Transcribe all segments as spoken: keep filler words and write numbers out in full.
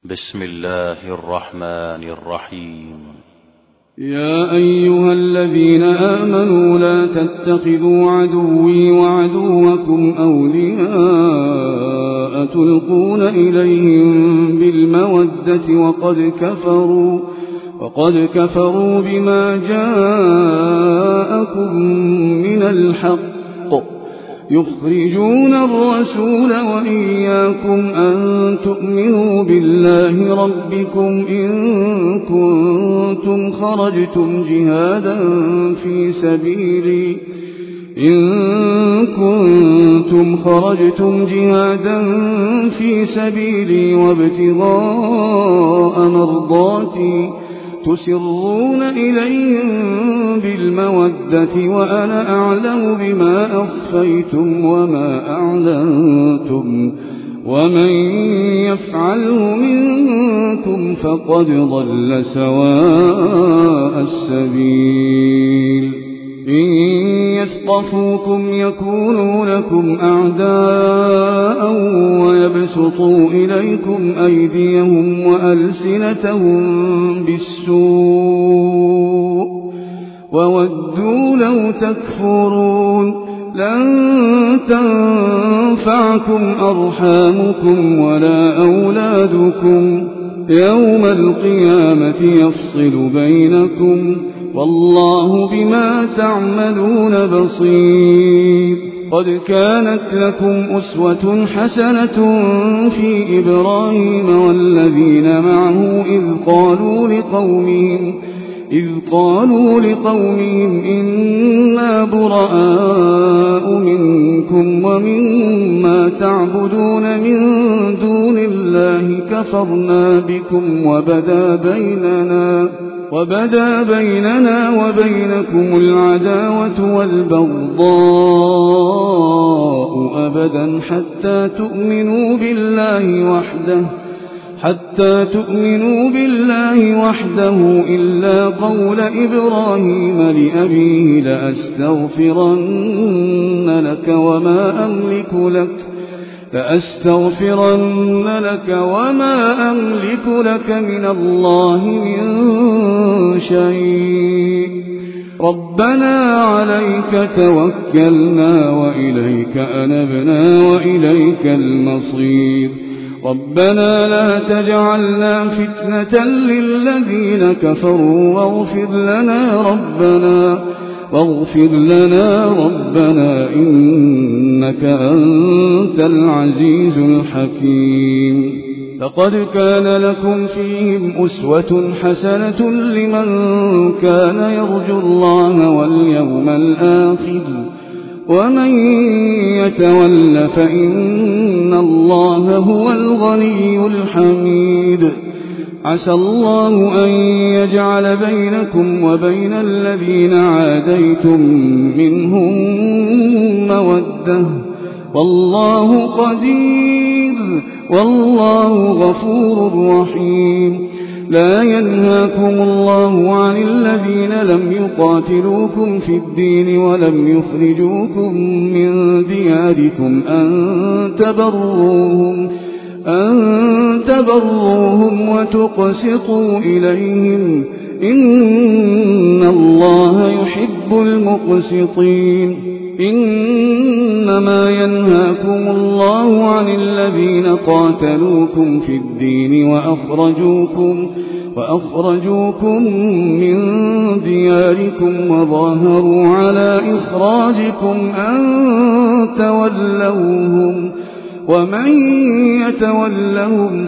بسم الله الرحمن الرحيم. يا أيها الذين آمنوا لا تتخذوا عدوي وعدوكم أولياء تلقون إليهم بالمودة وقد كفروا وقد كفروا بما جاءكم من الحق يخرجون الرسول وإياكم أن تؤمنوا بالله ربكم إن كنتم خرجتم جهادا في سبيلي إن كنتم خرجتم جهادا في سبيلي وابتغاء مرضاتي تسرون إليهم بالمودة وأنا أعلم بما أخفيتم وما أعلنتم ومن يفعله منكم فقد ضل سواء السبيل. إن يثقفوكم يكونوا لكم أعداء ويبسطوا إليكم أيديهم وألسنتهم بالسوء وودوا لو تكفرون. لن تنفعكم أرحامكم ولا أولادكم يوم القيامة يفصل بينكم والله بما تعملون بصير. قد كانت لكم أسوة حسنة في إبراهيم والذين معه إذ قالوا لقومهم إذ قالوا لقومهم إنا براء منكم ومما تعبدون من دون الله كفرنا بكم وبدا بيننا وبدا بيننا وبينكم العداوة والبغضاء أبدا حتى تؤمنوا بالله وحده حتى تؤمنوا بالله وحده إلا قول إبراهيم لأبيه لأستغفرن لك وما أملك لك لأستغفرن لك وما أملك لك من الله من شيء. ربنا عليك توكلنا وإليك أنبنا وإليك المصير. ربنا لا تجعلنا فتنة للذين كفروا واغفر لنا ربنا واغفر لنا ربنا إنك أنت العزيز الحكيم. لقد كان لكم فيهم أسوة حسنة لمن كان يرجو الله واليوم الآخر ومن يتول فإن الله هو الغني الحميد. عسى الله أن يجعل بينكم وبين الذين عاديتم منهم مودة والله قدير والله غفور رحيم. لا ينهاكم الله عن الذين لم يقاتلوكم في الدين ولم يخرجوكم من دياركم أن تبروهم أن تبروهم وتقسطوا إليهم إن الله يحب المقسطين. إنما ينهاكم الله عن الذين قاتلوكم في الدين وأخرجوكم وأخرجوكم من دياركم وظاهروا على إخراجكم أن تولوهم ومن يتولهم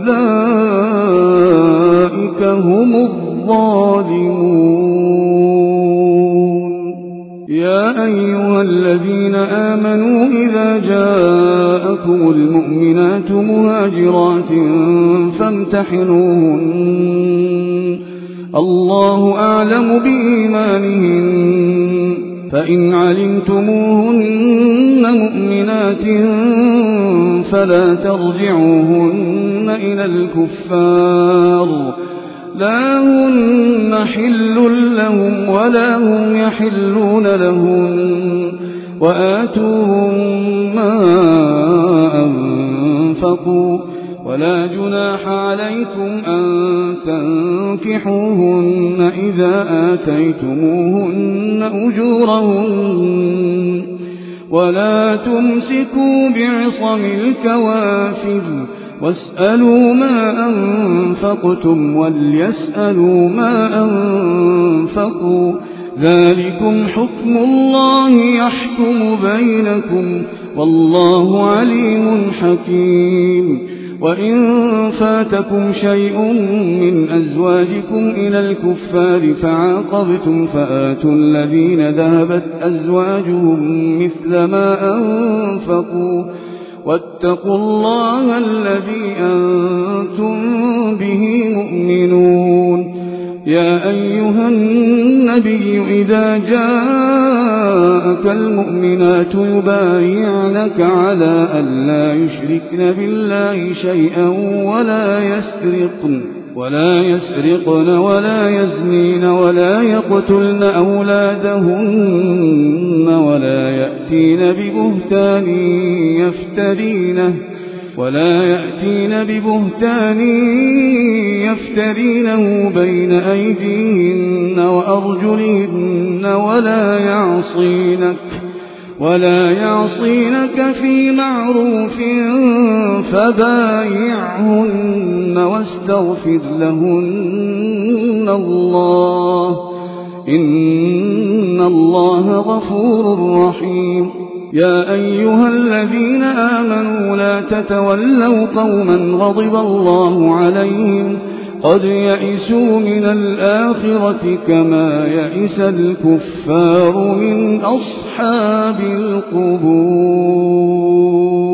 فأولئك هم الظالمون. يا أيها الذين آمنوا إذا جاءكم المؤمنات مهاجرات فامتحنوهن الله أعلم بإيمانهن فإن علمتموهن مؤمنات فلا ترجعوهن إلى الكفار لا هن حل لهم ولا هم يحلون لهم وآتوهم ما أنفقوا ولا جناح عليكم أن تنكحوهن إذا آتيتموهن أجورهن ولا تمسكوا بعصم الكوافر واسألوا ما أنفقتم وليسألوا ما أنفقوا ذلكم حكم الله يحكم بينكم والله عليم حكيم. وإن فاتكم شيء من أزواجكم إلى الكفار فعاقبتم فآتوا الذين ذهبت أزواجهم مثل ما أنفقوا واتقوا الله الذي أنتم به مؤمنون. يا أيها النبي إذا جاءك المؤمنات يبايعنك على أن لا يشركن بالله شيئا ولا يسرقن ولا يسرقن ولا يزنين ولا يقتلن أولادهن ولا يأتين ببهتان يفترينه ولا يأتين ببهتان يفترينه بين أيديهن وأرجلهن ولا يعصينك ولا يعصينك في معروف فبايعهن واستغفر لهن الله إن الله غفور رحيم. يا أيها الذين آمنوا لا تتولوا قوما غضب الله عليهم قد يئسوا من الآخرة كما يئس الكفار من أصحاب القبور.